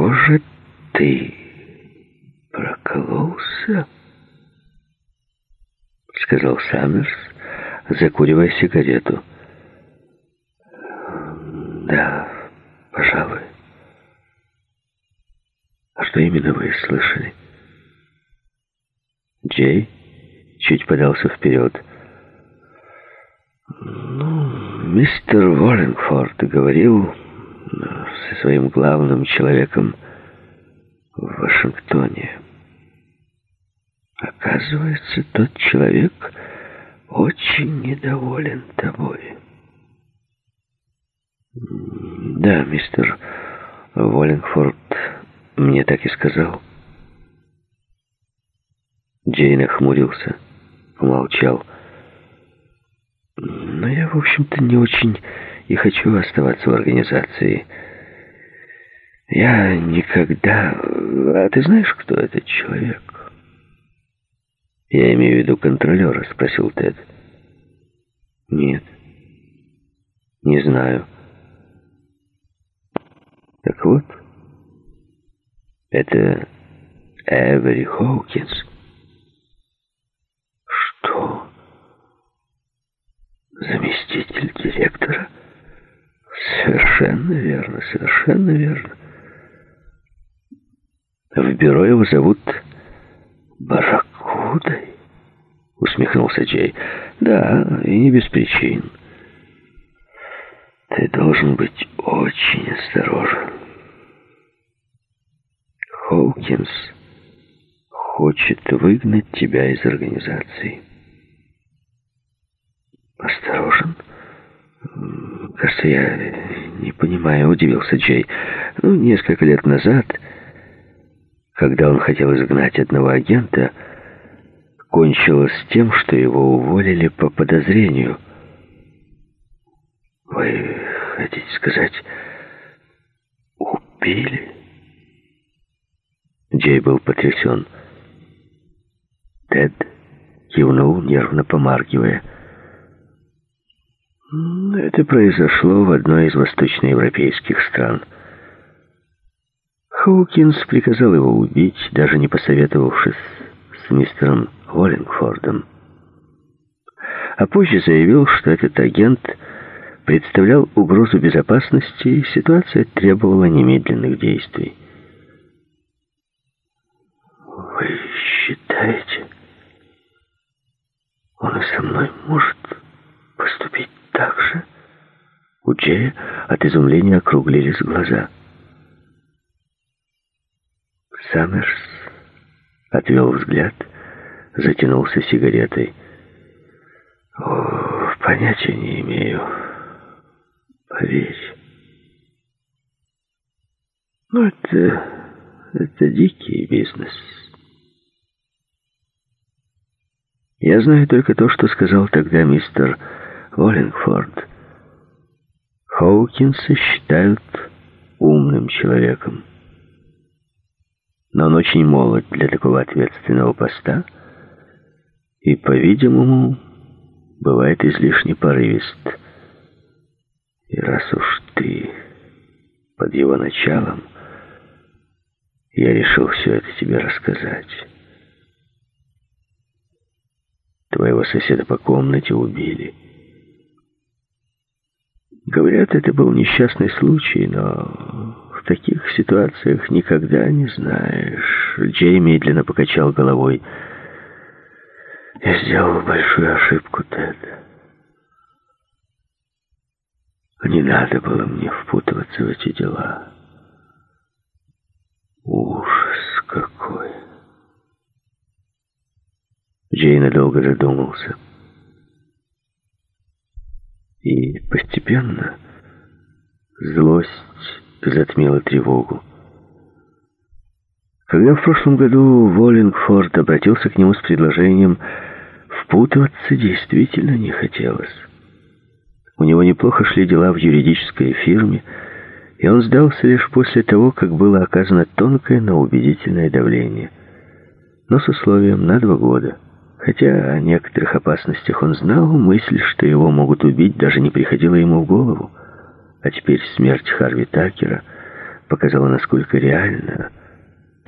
похоже, ты прокололся, сказал Саммерс, закуривая сигарету. Да, пожалуй. А что именно вы слышали? Джей чуть подался вперед. Мистер Уоллингфорд говорил со своим главным человеком в Вашингтоне. Оказывается, тот человек очень недоволен тобой. Да, мистер Уоллингфорд мне так и сказал. Джей нахмурился, помолчал. Но я, в общем-то, не очень и хочу оставаться в организации. Я никогда... А ты знаешь, кто этот человек? Я имею в виду контролера, спросил Тед. Нет, не знаю. Так вот, это Эвери Хоукинс. Что? Заместитель директора? Совершенно верно, совершенно верно. В бюро его зовут Барракудой, усмехнулся Джей. Да, и не без причин. Ты должен быть очень осторожен. Хоукинс хочет выгнать тебя из организации. Осторожен? Кажется, я не понимаю, удивился Джей. Несколько лет назад, когда он хотел изгнать одного агента, кончилось тем, что его уволили по подозрению. Вы хотите сказать, убили? Джей был потрясен. Тед кивнул, нервно помаргивая. Это произошло в одной из восточноевропейских стран. Хоукинс приказал его убить, даже не посоветовавшись с мистером Уоллингфордом. А позже заявил, что этот агент представлял угрозу безопасности, и ситуация требовала немедленных действий. Вы считаете, он и со мной может поступить так же? У Джея от изумления округлились глаза. Саммерс отвел взгляд, затянулся сигаретой. Понятия не имею. Поверь. Это дикий бизнес. Я знаю только то, что сказал тогда мистер Уоллингфорд. Хоукинса считают умным человеком. Но он очень молод для такого ответственного поста и, по-видимому, бывает излишне порывист. И раз уж ты под его началом, я решил все это тебе рассказать. Твоего соседа по комнате убили. Говорят, это был несчастный случай, но в таких ситуациях никогда не знаешь. Джей медленно покачал головой. Я сделал большую ошибку, Тед. Не надо было мне впутываться в эти дела. Ужас какой. Джей надолго задумался. И постепенно злость затмила тревогу. Когда в прошлом году Уоллингфорд обратился к нему с предложением, впутываться действительно не хотелось. У него неплохо шли дела в юридической фирме, и он сдался лишь после того, как было оказано тонкое, но убедительное давление. Но с условием на 2 года. Хотя о некоторых опасностях он знал, мысль, что его могут убить, даже не приходила ему в голову. А теперь смерть Харви Такера показало, насколько реально